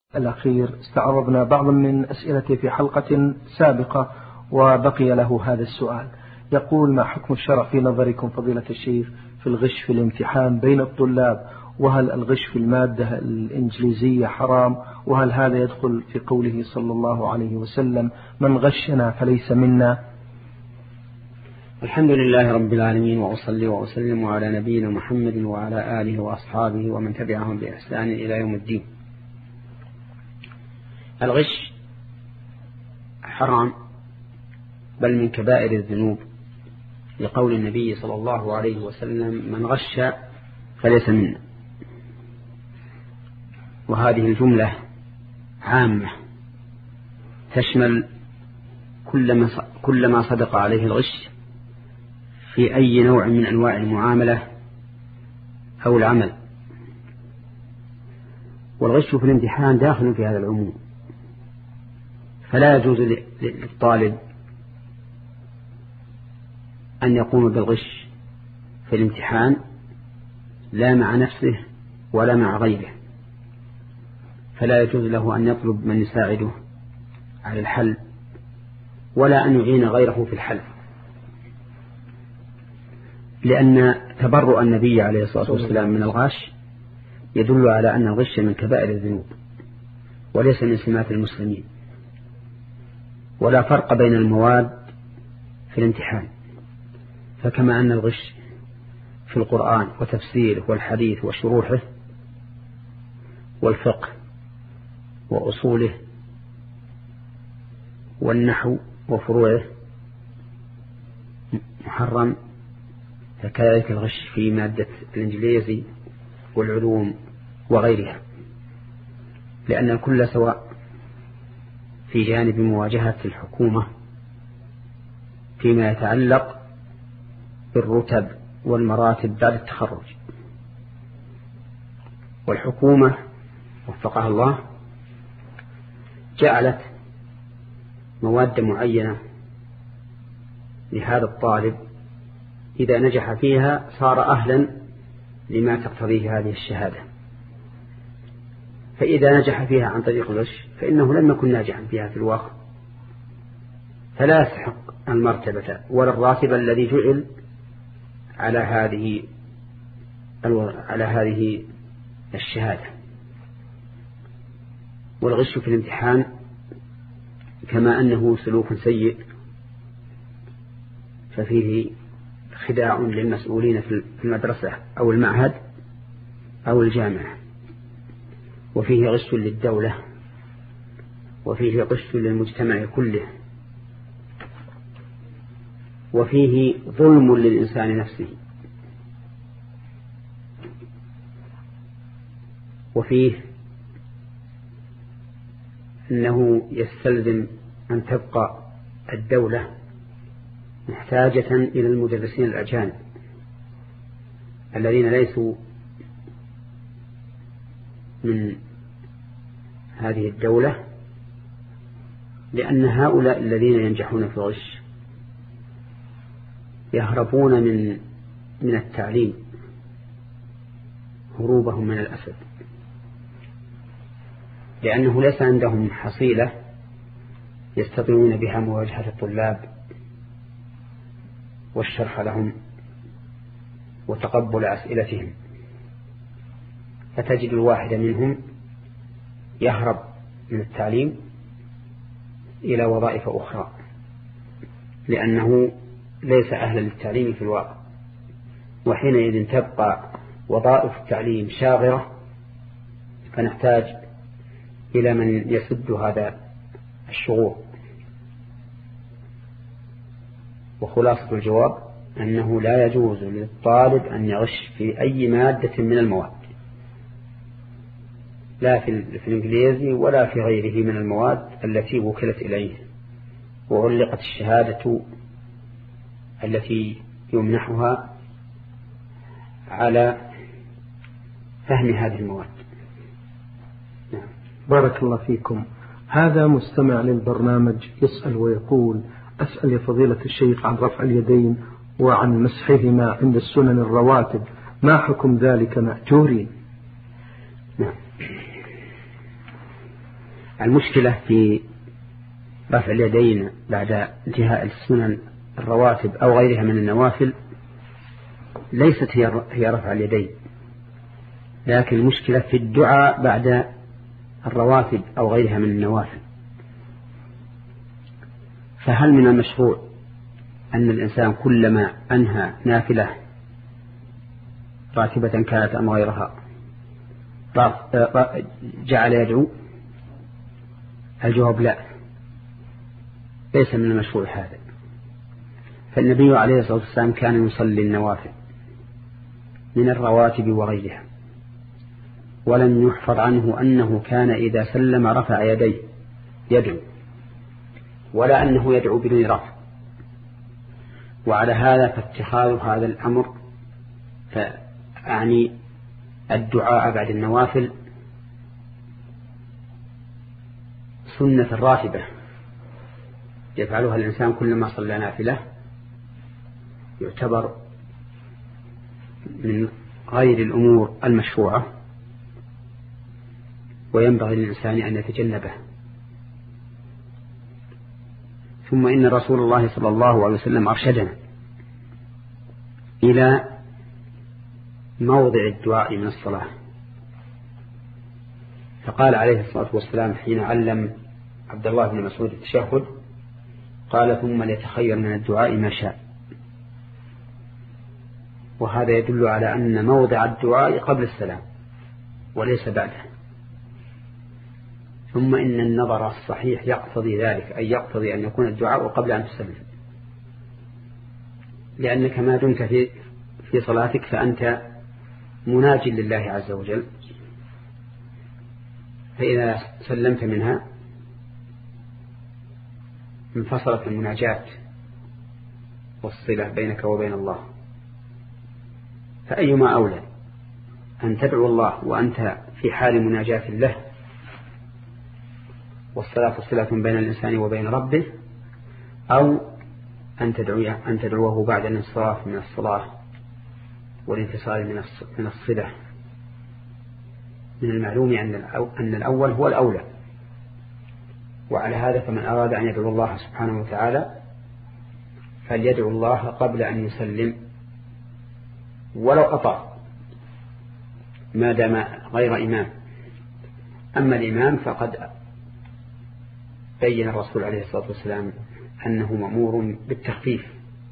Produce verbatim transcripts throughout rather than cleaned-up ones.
الأخير استعرضنا بعضا من أسئلته في حلقة سابقة وبقي له هذا السؤال. يقول: ما حكم الشرع في نظركم فضيلة الشيخ في الغش في الامتحان بين الطلاب؟ وهل الغش في المادة الإنجليزية حرام؟ وهل هذا يدخل في قوله صلى الله عليه وسلم: من غشنا فليس منا؟ الحمد لله رب العالمين، وأصلي وأسلم على نبينا محمد وعلى آله وأصحابه ومن تبعهم بإحسان إلى يوم الدين. الغش حرام، بل من كبائر الذنوب، لقول النبي صلى الله عليه وسلم: من غش فليس منا. وهذه الجملة عامة تشمل كل ما صدق عليه الغش في أي نوع من أنواع المعاملة أو العمل. والغش في الامتحان داخل في هذا العموم، فلا يجوز للطالب أن يقوم بالغش في الامتحان، لا مع نفسه ولا مع غيره. فلا يجوز له أن يطلب من يساعده على الحل، ولا أن يعين غيره في الحل، لأن تبرؤ النبي عليه الصلاة والسلام من الغش يدل على أن الغش من كبائر الذنوب وليس من سمات المسلمين. ولا فرق بين المواد في الامتحان، فكما أن الغش في القرآن وتفسيره والحديث وشروحه والفقه وأصوله والنحو وفروعه محرم، فكذلك الغش في مادة الإنجليزي والعلوم وغيرها، لأن الكل سواء في جانب مواجهة الحكومة فيما يتعلق بالرتب والمراتب بعد التخرج. والحكومة وفقها الله جعلت مواد معينة لهذا الطالب، إذا نجح فيها صار أهلا لما تقتضيه هذه الشهادة. فإذا نجح فيها عن طريق الغش فإنه لم يكن ناجحا فيها في الواقع، فلا يستحق المرتبة ولا الراتب الذي جعل على هذه على هذه الشهادة. والغش في الامتحان كما أنه سلوك سيء، ففيه خداع للمسؤولين في المدرسة أو المعهد أو الجامعة، وفيه غش للدولة، وفيه غش للمجتمع كله، وفيه ظلم للإنسان نفسه، وفيه أنه يستلزم أن تبقى الدولة محتاجة إلى المدرسين الأجانب الذين ليسوا من هذه الدولة، لأن هؤلاء الذين ينجحون في الغش يهربون من من التعليم هروبهم من الأسد، لأنه ليس عندهم حصيلة يستطيعون بها مواجهة الطلاب والشرح لهم وتقبل أسئلتهم. فتجد الواحد منهم يهرب من التعليم إلى وظائف أخرى، لأنه ليس أهلا للتعليم في الواقع. وحينئذ تبقى وظائف التعليم شاغرة، فنحتاج إلى من يسد هذا الشغور. وخلاصة الجواب أنه لا يجوز للطالب أن يغش في أي مادة من المواد، لا في الإنجليزي ولا في غيره من المواد التي وكلت إليه وعلقت الشهادة التي يمنحها على فهم هذه المواد. نعم. بارك الله فيكم. هذا مستمع للبرنامج يسأل ويقول: أسأل يا فضيلة الشيخ عن رفع اليدين وعن مسحهما عند السنن الرواتب، ما حكم ذلك مأجورين؟ نعم. المشكلة في رفع اليدين بعد انتهاء السنن الرواتب أو غيرها من النوافل ليست هي هي رفع اليدين، لكن المشكلة في الدعاء بعد الرواتب أو غيرها من النوافل. فهل من المشروع أن الإنسان كلما أنهى نافلة راتبة كانت أم غيرها جعل يدعو؟ الجواب لا، ليس من المشروع هذا. فالنبي عليه الصلاة والسلام كان يصلي النوافل من الرواتب وغيرها، ولم يحفظ عنه أنه كان إذا سلم رفع يديه يدعو، ولا أنه يدعو بدون رفع. وعلى هذا فاتخاذ هذا الأمر فأعني الدعاء بعد النوافل سنة راتبة يفعلها الإنسان كلما صلى نافلة يعتبر من غير الأمور المشروعة، وينبغي للإنسان أن يتجنبه. ثم إن رسول الله صلى الله عليه وسلم أرشدنا إلى موضع الدعاء من الصلاة، فقال عليه الصلاة والسلام حين علم عبد الله بن مسعود التشهد قال ثم ليتخير من الدعاء ما شاء. وهذا يدل على أن موضع الدعاء قبل السلام وليس بعده. ثم إن النظر الصحيح يقتضي ذلك، أي يقتضي أن يكون الدعاء قبل أن تسلم، لأنك ما دمت في في صلاتك فأنت مناج لله عز وجل، فإذا سلمت منها انفصلت المناجاة والصلة بينك وبين الله. فأيما أولى أن تدعو الله وأنت في حال مناجاة له، والصلاة صلة بين الإنسان وبين ربه، أو أن تدعوه, أن تدعوه بعد الانصراف من الصلاة والانفصال من الصلة. من المعلوم أن الأول هو الأولى. وعلى هذا فمن أراد أن يدعو الله سبحانه وتعالى فليدعو الله قبل أن يسلم ولو أطاع ما دام غير إمام. أما الإمام فقد بين الرسول عليه الصلاة والسلام أنه مأمور بالتخفيف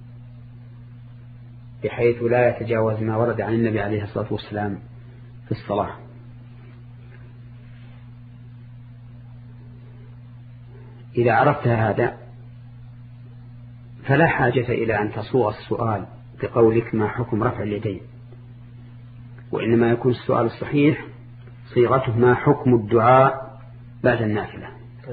بحيث لا يتجاوز ما ورد عن النبي عليه الصلاة والسلام في الصلاة. إذا عرفت هذا فلا حاجة إلى أن تصوغ السؤال بقولك ما حكم رفع اليدين، وإنما يكون السؤال الصحيح صيغته ما حكم الدعاء بعد النافلة،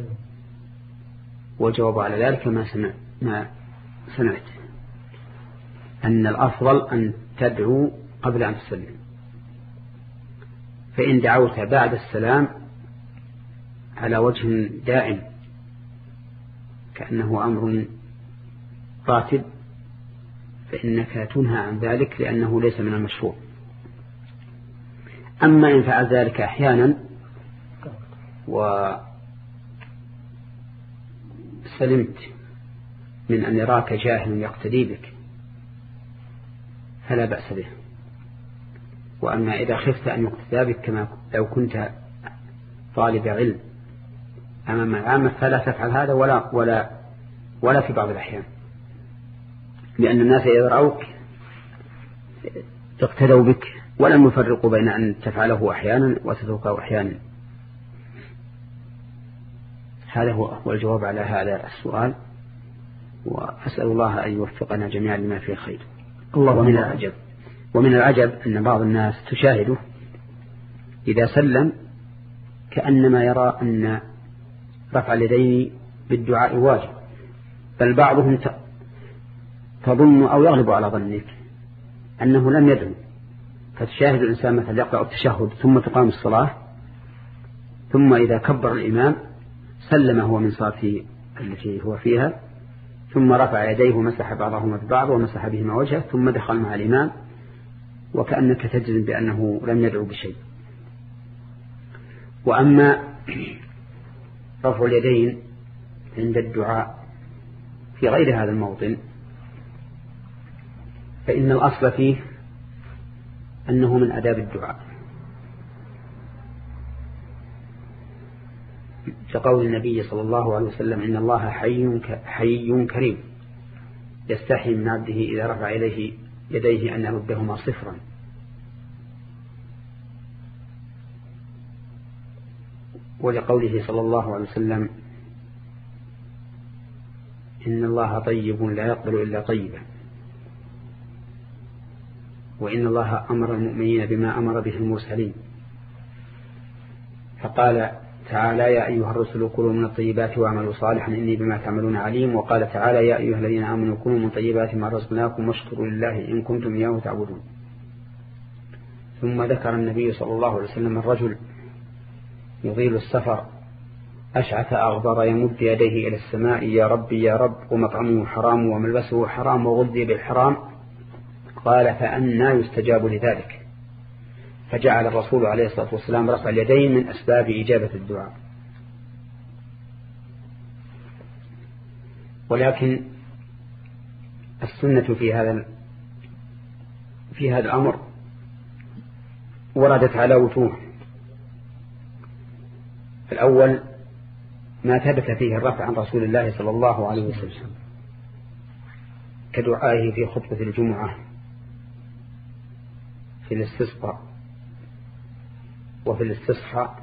والجواب على ذلك ما سمعت ما سمعت أن الأفضل أن تدعو قبل أن تسلم. فإن دعوت بعد السلام على وجه دائم كأنه أمر راتب فإنك تنهى عن ذلك لأنه ليس من المشروع. أما إن فعل ذلك أحيانا وسلمت من أن يراك جاهل يقتدي بك فلا بأس به. وأما إذا خفت أن يقتدى بك كما لو كنت طالب علم أمام العامة فلا تفعل هذا ولا, ولا, ولا في بعض الأحيان، لأن الناس إذا رأوك اقتدوا بك ولم يفرقوا بين أن تفعله أحيانا وتتركه أحيانا. هذا هو الجواب على هذا السؤال، وأسأل الله أن يوفقنا جميعا لما فيه خير. ومن العجب ومن العجب أن بعض الناس تشاهده إذا سلم كأنما يرى أن رفع اليدين بالدعاء واجب، بل بعضهم تظن أو يغلب على ظنك أنه لم يدعو. فتشاهد الإنسان مثلا يقرأ التشهد ثم تقام الصلاة، ثم إذا كبر الإمام سلم هو من صلاته التي هو فيها، ثم رفع يديه ومسح بعضهما ببعض ومسح بهما وجهه، ثم دخل مع الإمام وكأنك تجزم بأنه لم يدعو بشيء. وأما رفع اليدين عند الدعاء في غير هذا الموطن فإن الأصل فيه أنه من آداب الدعاء، كقول النبي صلى الله عليه وسلم إن الله حي حي كريم يستحي من عبده إذا رفع إليه يديه أن يردهما صفرا. ولقوله صلى الله عليه وسلم إن الله طيب لا يقبل إلا طيبا، وإن الله أمر المؤمنين بما أمر به المرسلين، فقال تعالى يا أيها الرسل كلوا من الطيبات واعملوا صالحا إني بما تعملون عليم. وقال تعالى يا أيها الذين آمنوا كلوا من طيبات ما رزقناكم واشكروا لله إن كنتم إياه تعبدون. ثم ذكر النبي صلى الله عليه وسلم الرجل يطيل السفر أشعث أغبر يمد يديه إلى السماء يا ربي يا رب ومطعمه حرام وملبسه حرام وغذي بالحرام، قال فأنى يستجاب لذلك؟ فجعل الرسول عليه الصلاة والسلام رفع اليدين من أسباب إجابة الدعاء. ولكن السنة في هذا في هذا الأمر وردت على وجوه. الأول ما ثبت فيه الرفع عن رسول الله صلى الله عليه وسلم كدعائه في خطبة الجمعة في الاستسقاء وفي الاستصحاء،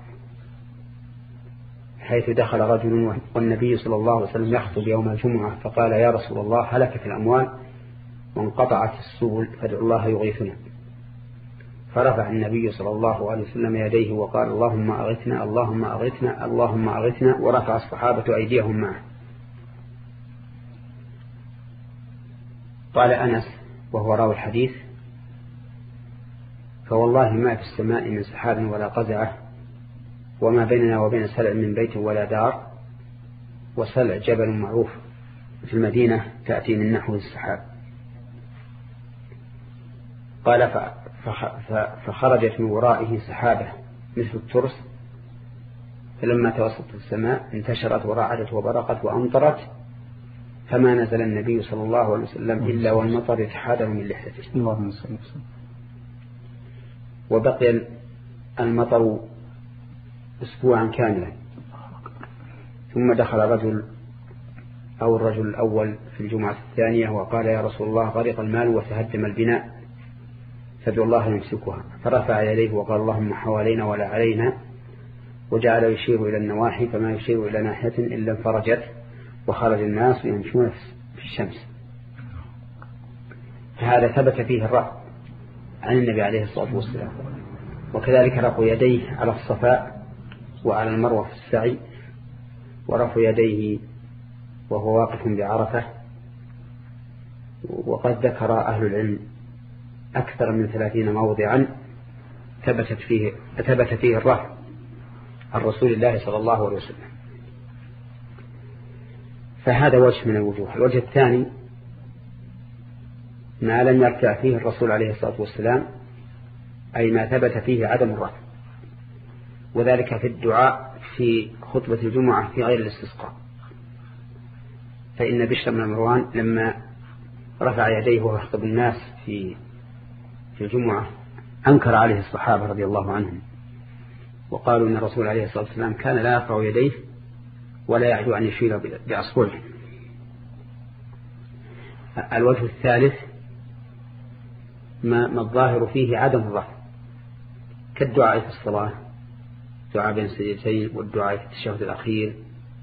حيث دخل رجل والنبي صلى الله عليه وسلم يخطب يوم الجمعة فقال يا رسول الله هلكت الأموال وانقطعت السبل فادعوا الله يغيثنا، فرفع النبي صلى الله عليه وسلم يديه وقال اللهم أغثنا اللهم أغثنا اللهم أغثنا، ورفع الصحابة أيديهم معه. قال أنس وهو راوي الحديث فوالله ما في السماء من سحاب ولا قزعة وما بيننا وبين سلع من بيت ولا دار، وسلع جبل معروف في المدينة تأتي من نحو السحاب. قال فخرجت من ورائه سحابة مثل الترس، فلما توسطت السماء انتشرت ورعدت وبرقت وأمطرت، فما نزل النبي صلى الله عليه وسلم إلا والمطر يتحادر من لحيته. اللهم صل وسلم. وبقي المطر أسبوعا كاملا، ثم دخل رجل أو الرجل الأول في الجمعة الثانية وقال يا رسول الله غرق المال وتهدم البناء فادعو الله يمسكها، فرفع يديه وقال اللهم حوالينا ولا علينا، وجعل يشير إلى النواحي فما يشير إلى ناحية إلا انفرجت وخرج الناس يمشون في الشمس. فهذا ثبت فيه الرفع عن النبي عليه الصلاة والسلام. وكذلك رفع يديه على الصفاء وعلى المروة في السعي، ورفع يديه وهو واقف بعرفة. وقد ذكر أهل العلم أكثر من ثلاثين موضعا ثبتت فيه ثبت فيه الرفع عن رسول الله صلى الله عليه وسلم. فهذا وجه من الوجوه. الوجه الثاني ما لم يرفع فيه الرسول عليه الصلاة والسلام، أي ما ثبت فيه عدم الرفع، وذلك في الدعاء في خطبة الجمعة في غير الاستسقاء. فإن بشر بن مروان لما رفع يديه ويخطب الناس في في الجمعة أنكر عليه الصحابة رضي الله عنهم، وقالوا أن الرسول عليه الصلاة والسلام كان لا يرفع يديه ولا يعدو أن يشير بأصبعه. الوجه الثالث ما, ما الظاهر فيه عدم الرفع، كالدعاء في الصلاة، دعاء بين السجدتين والدعاء في التشهد الأخير،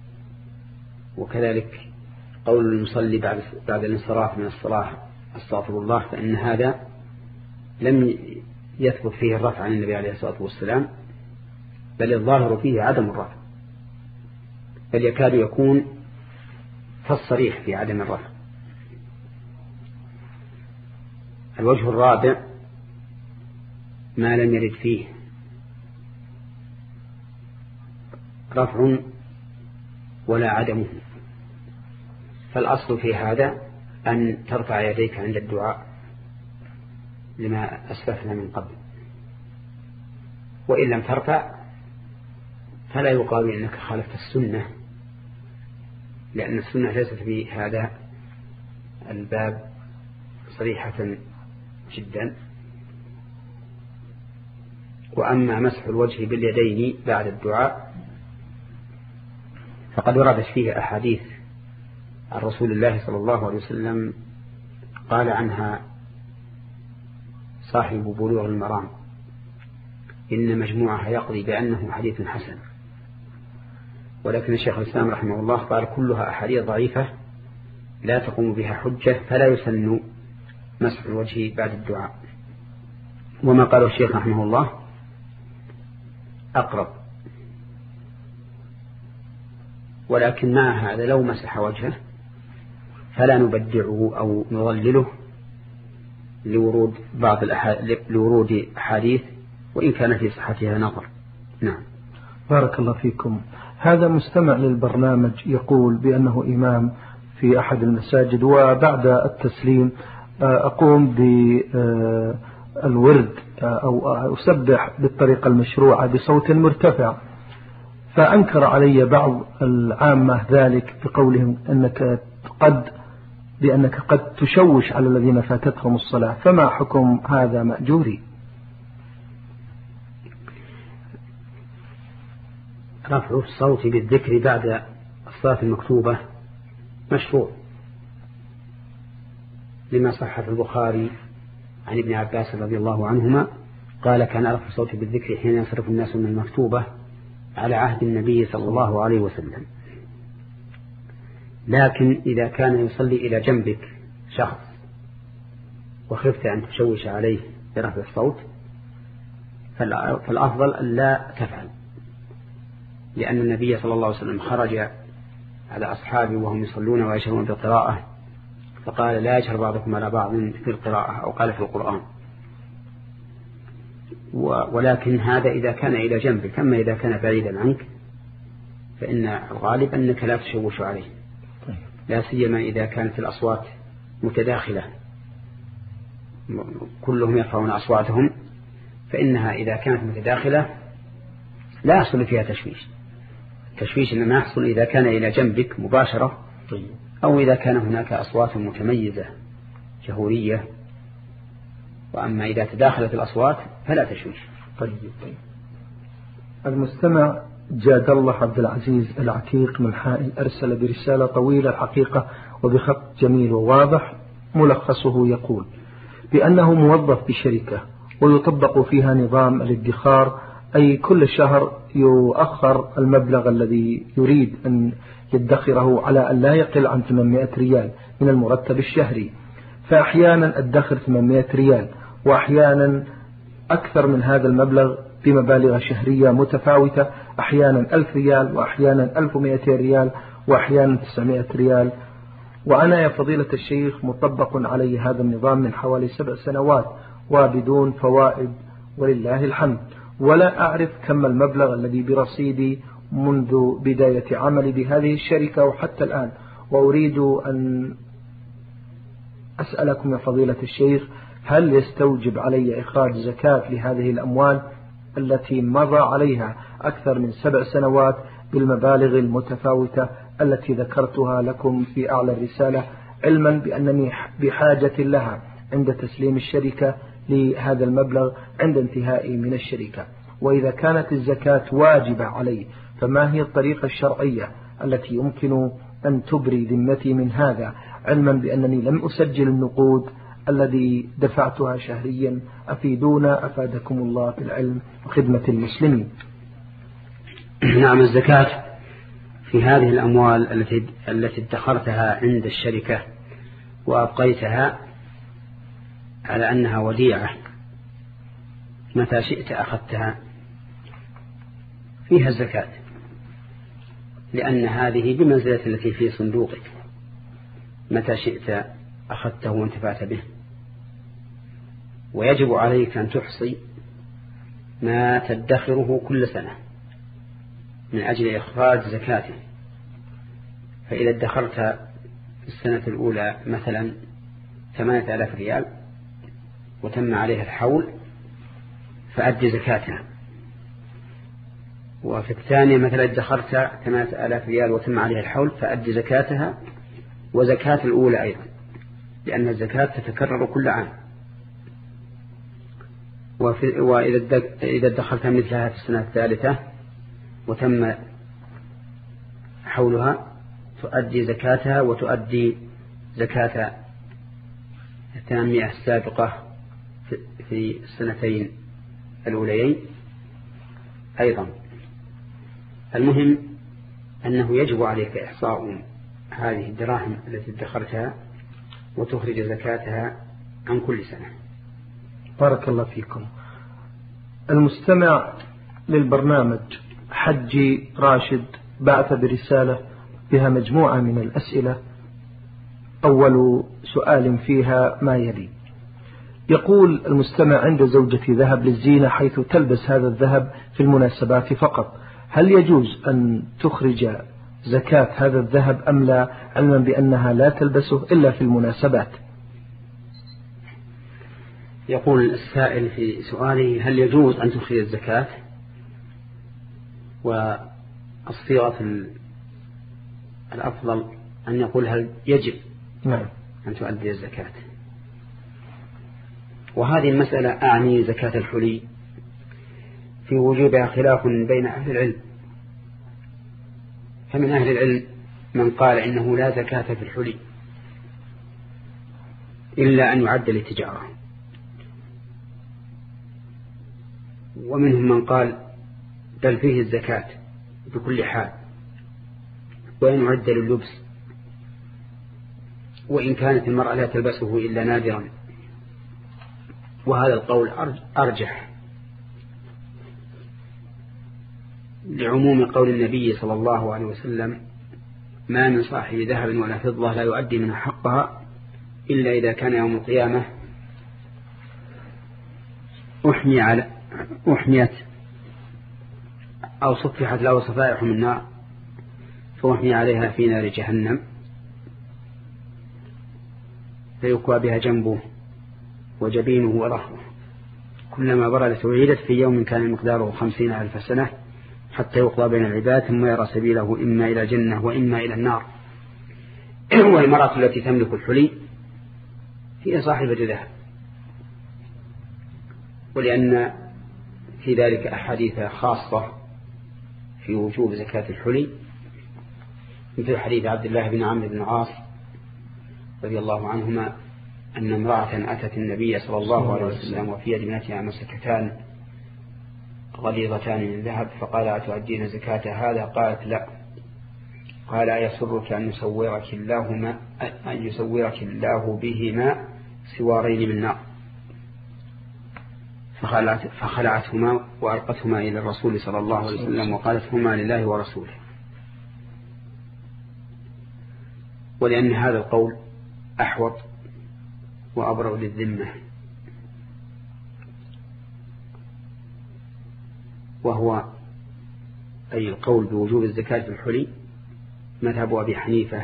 وكذلك قول المصلي بعد بعد الانصراف من الصلاة استغفر الله، فإن هذا لم يثبت فيه الرفع عن النبي عليه الصلاة والسلام، بل الظاهر فيه عدم الرفع، بل يكاد يكون فالصريح في عدم الرفع. الوجه الرابع ما لم يرد فيه رفع ولا عدمه، فالأصل في هذا أن ترفع يديك عند الدعاء لما أسلفنا من قبل، وإن لم ترفع فلا يقال إنك خالفت السنة، لأن السنة ليست في هذا الباب صريحة جدا. وأما مسح الوجه باليدين بعد الدعاء فقد وردت فيه أحاديث عن رسول الله صلى الله عليه وسلم قال عنها صاحب بلوغ المرام إن مجموعها يقضي بأنه حديث حسن، ولكن الشيخ الإسلام رحمه الله قال كلها أحاديث ضعيفة لا تقوم بها حجة، فلا يسن مسح الوجه بعد الدعاء. وما قاله الشيخ رحمه الله أقرب، ولكن مع هذا لو مسح وجهه فلا نبدعه أو نضلله لورود بعض لورود أحاديث وإن كان في صحتها نظر. نعم. بارك الله فيكم. هذا مستمع للبرنامج يقول بأنه إمام في أحد المساجد، وبعد التسليم أقوم بالورد أو أسبح بالطريقة المشروعة بصوت مرتفع، فأنكر علي بعض العامة ذلك بقولهم أنك قد بأنك قد تشوش على الذين فاتتهم الصلاة، فما حكم هذا مأجوري؟ رفع الصوت بالذكر بعد الصلاة المكتوبة مشروع، لما صح في البخاري عن ابن عباس رضي الله عنهما قال كان رفع الصوت بالذكر حين ينصرف الناس من المكتوبة على عهد النبي صلى الله عليه وسلم. لكن إذا كان يصلي إلى جنبك شخص وخفت أن تشوش عليه برفع الصوت فالأفضل أن لا تفعل، لأن النبي صلى الله عليه وسلم خرج على أصحابه وهم يصلون ويشهرون بالقراءة فقال لا يجهر بعضكم على بعض في القراءة، أو قال في القرآن. ولكن هذا إذا كان إلى جنبك، أما إذا كان بعيدا عنك فإن الغالب أنك لا تشوش عليه، لا سيما إذا كانت الأصوات متداخلة كلهم يرفعون أصواتهم، فإنها إذا كانت متداخلة لا يحصل فيها تشويش. التشويش إنما يحصل إذا كان إلى جنبك مباشرة، أو إذا كان هناك أصوات متميزة جهورية. وأما إذا تداخلت الأصوات فلا تشويش. طيب طيب. المستمع جاد الله عبد العزيز العتيق من حائل أرسل برسالة طويلة الحقيقة وبخط جميل وواضح، ملخصه يقول بأنه موظف بشركة ويطبق فيها نظام الادخار، أي كل شهر يؤخر المبلغ الذي يريد أن يدخره على أن لا يقل عن ثمانمائة ريال من المرتب الشهري، فأحيانا أدخر ثمانمائة ريال وأحيانا أكثر من هذا المبلغ بمبالغ شهرية متفاوتة، أحيانا ألف ريال وأحيانا ألف ومائتين ريال وأحيانا تسعمائة ريال. وأنا يا فضيلة الشيخ مطبق علي هذا النظام من حوالي سبع سنوات وبدون فوائد ولله الحمد، ولا أعرف كم المبلغ الذي برصيدي منذ بداية عملي بهذه الشركة وحتى الآن، وأريد أن أسألكم يا فضيلة الشيخ هل يستوجب علي إخراج زكاة لهذه الأموال التي مضى عليها أكثر من سبع سنوات بالمبالغ المتفاوتة التي ذكرتها لكم في أعلى الرسالة، علما بأنني بحاجة لها عند تسليم الشركة لهذا المبلغ عند انتهائي من الشركة؟ وإذا كانت الزكاة واجبة علي فما هي الطريقة الشرعية التي يمكن أن تبري ذمتي من هذا، علما بأنني لم أسجل النقود الذي دفعتها شهريا؟ أفيدونا أفادكم الله بالعلم وخدمة المسلمين. نعم، الزكاة في هذه الأموال التي التي ادخرتها عند الشركة وأبقيتها على أنها وديعة متى شئت أخذتها فيها الزكاة، لأن هذه بمنزلة التي في صندوقك، متى شئت أخذته وانتفعت به. ويجب عليك أن تحصي ما تدخره كل سنة من أجل إخراج زكاته. فإذا ادخرت في السنة الأولى مثلا ثمانية آلاف ريال وتم عليها الحول فأدي زكاتها، وفي الثانية مثلا ادخرت ثمانية آلاف ريال وتم عليها الحول فأدي زكاتها وزكاة الأولى أيضا، لأن الزكاة تتكرر كل عام. وإذا ادخرت مثلها في السنة الثالثة وتم حولها تؤدي زكاتها وتؤدي زكاة الثانية السابقة في السنتين الأوليين أيضا. المهم أنه يجب عليك إحصاء هذه الدراهم التي ادخرتها وتخرج زكاتها عن كل سنة. بارك الله فيكم. المستمع للبرنامج حجي راشد بعث برسالة بها مجموعة من الأسئلة. أول سؤال فيها ما يلي: يقول المستمع: عند زوجتي ذهب للزينة حيث تلبس هذا الذهب في المناسبات فقط، هل يجوز أن تخرج زكاة هذا الذهب أم لا، علما بأنها لا تلبسه إلا في المناسبات؟ يقول السائل في سؤاله: هل يجوز أن تخرج الزكاة؟ والصيغة الأفضل أن يقول هل يجب نعم أن تؤدي الزكاة. وهذه المسألة أعني زكاة الحلي في وجوبها خلاف بين أهل العلم، فمن أهل العلم من قال إنه لا زكاة في الحلي إلا أن يعد للتجارة، ومنهم من قال بل فيه الزكاة بكل حال وإن يعد لللبس، وإن كانت المرأة لا تلبسه إلا نادرا. وهذا القول أرجح لعموم قول النبي صلى الله عليه وسلم: ما من صاحب ذهب ولا فضة لا يؤدي من حقها إلا إذا كان يوم القيامة أحمي على أحميت أو صفحت له صفائح من نار فأحمي عليها في نار جهنم فيكوى بها جنبه وجبينه ورهبه، كلما بردت وعيدت في يوم كان مقداره خمسين ألف سنة حتى يقضى بين العباد ثم يرى سبيله إما إلى الجنة وإما إلى النار. والمرأة التي تملك الحلي هي صاحبة ذهب، ولأن في ذلك أحاديث خاصة في وجوب زكاة الحلي، مثل حديث عبد الله بن عمرو بن العاص رضي الله عنهما أن امرأة أتت النبي صلى الله عليه وسلم وفي يد ابنتها مسكتان غليظتان من ذهب، فقال: أتؤدين زكاة هذا؟ قالت: لا. قال: أيسرك أن يسورك الله ما أن يسورك الله بهما سوارين من نار؟ فخلعت فخلعتهما وألقتهما إلى الرسول صلى الله عليه وسلم وقالت: هما لله ورسوله. ولأن هذا القول أحوط وأبرأ للذمة، وهو أي القول بوجوب الزكاة في الحلي مذهب أبي حنيفة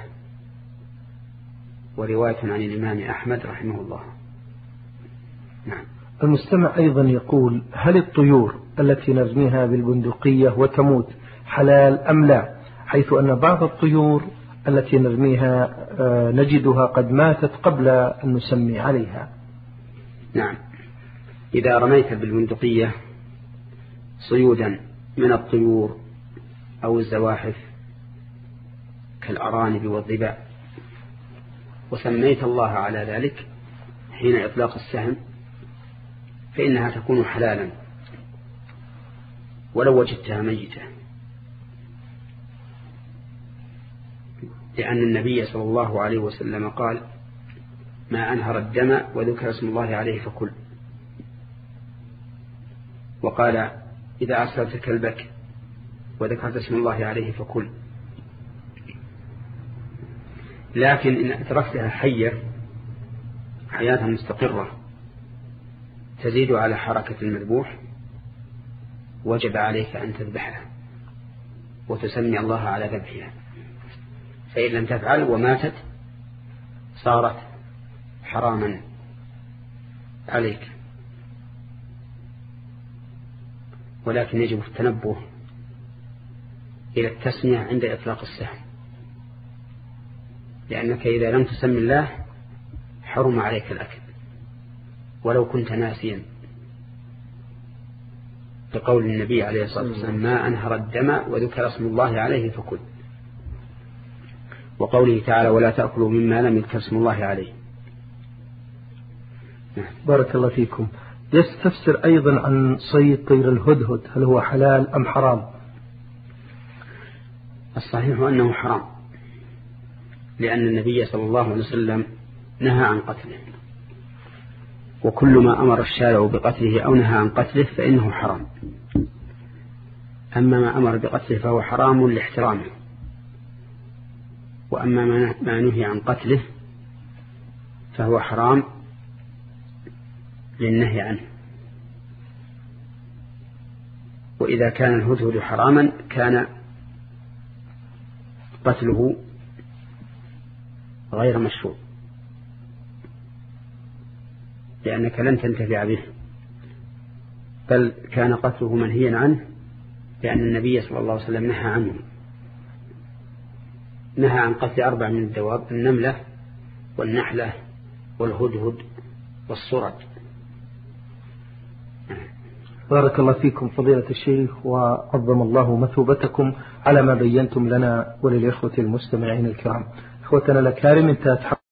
ورواية عن الإمام أحمد رحمه الله. نعم. المستمع أيضا يقول: هل الطيور التي نرميها بالبندقية وتموت حلال أم لا، حيث أن بعض الطيور التي نرميها نجدها قد ماتت قبل أن نسمي عليها؟ نعم، إذا رميت بالبندقية صيودا من الطيور أو الزواحف كالأرانب والضباء وسميت الله على ذلك حين إطلاق السهم فإنها تكون حلالا ولو وجدتها ميتة، لأن النبي صلى الله عليه وسلم قال: ما أنهر الدم وذكر اسم الله عليه فكل. وقال: إذا أرسلت كلبك وذكرت اسم الله عليه فكل. لكن إن تركتها حية حياة مستقرة تزيد على حركة المذبوح وجب عليك أن تذبحها وتسمي الله على ذبحها، فإن لم تفعل وماتت صارت حراما عليك. ولكن يجب التنبه إلى التسمية عند إطلاق السهم، لأنك إذا لم تسم الله حرم عليك الأكل ولو كنت ناسيا، لقول النبي عليه الصلاة والسلام ما أنهر الدم وذكر اسم الله عليه فكل، وقوله تعالى ولا تأكلوا مما لم يذكر اسم الله عليه. بارك الله فيكم. يستفسر أيضا عن صيد طير الهدهد، هل هو حلال أم حرام؟ الصحيح أنه حرام، لأن النبي صلى الله عليه وسلم نهى عن قتله، وكل ما أمر الشارع بقتله أو نهى عن قتله فإنه حرام. أما ما أمر بقتله فهو حرام لاحترامه، وأما ما نهي عن قتله فهو حرام للنهي عنه. وإذا كان الهدهد حراما كان قتله غير مشروع، لأنك لن تنتفع به، بل كان قتله منهيا عنه، لأن النبي صلى الله عليه وسلم نهى عنه، نهى عن قتل أربع من الدواب: النملة والنحلة والهدهد والصرد. بارك الله فيكم فضيلة الشيخ، وعظم الله مثوبتكم على ما بينتم لنا وللإخوة المستمعين الكرام. إخوتنا الأكارم، انتهت